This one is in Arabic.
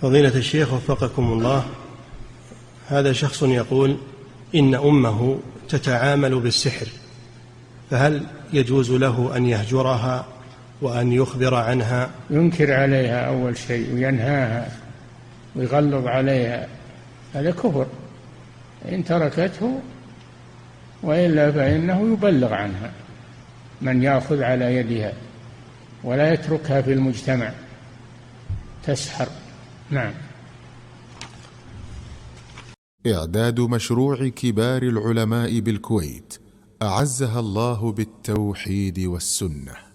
فضيلة الشيخ وفقكم الله، هذا شخص يقول إن أمه تتعامل بالسحر، فهل يجوز له أن يهجرها وأن يخبر عنها؟ ينكر عليها أول شيء وينهاها ويغلظ عليها، هذا كفر. إن تركته وإلا فإنه يبلغ عنها من يأخذ على يدها ولا يتركها في المجتمع تسحر. نعم. إعداد مشروع كبار العلماء بالكويت أعزها الله بالتوحيد والسنة.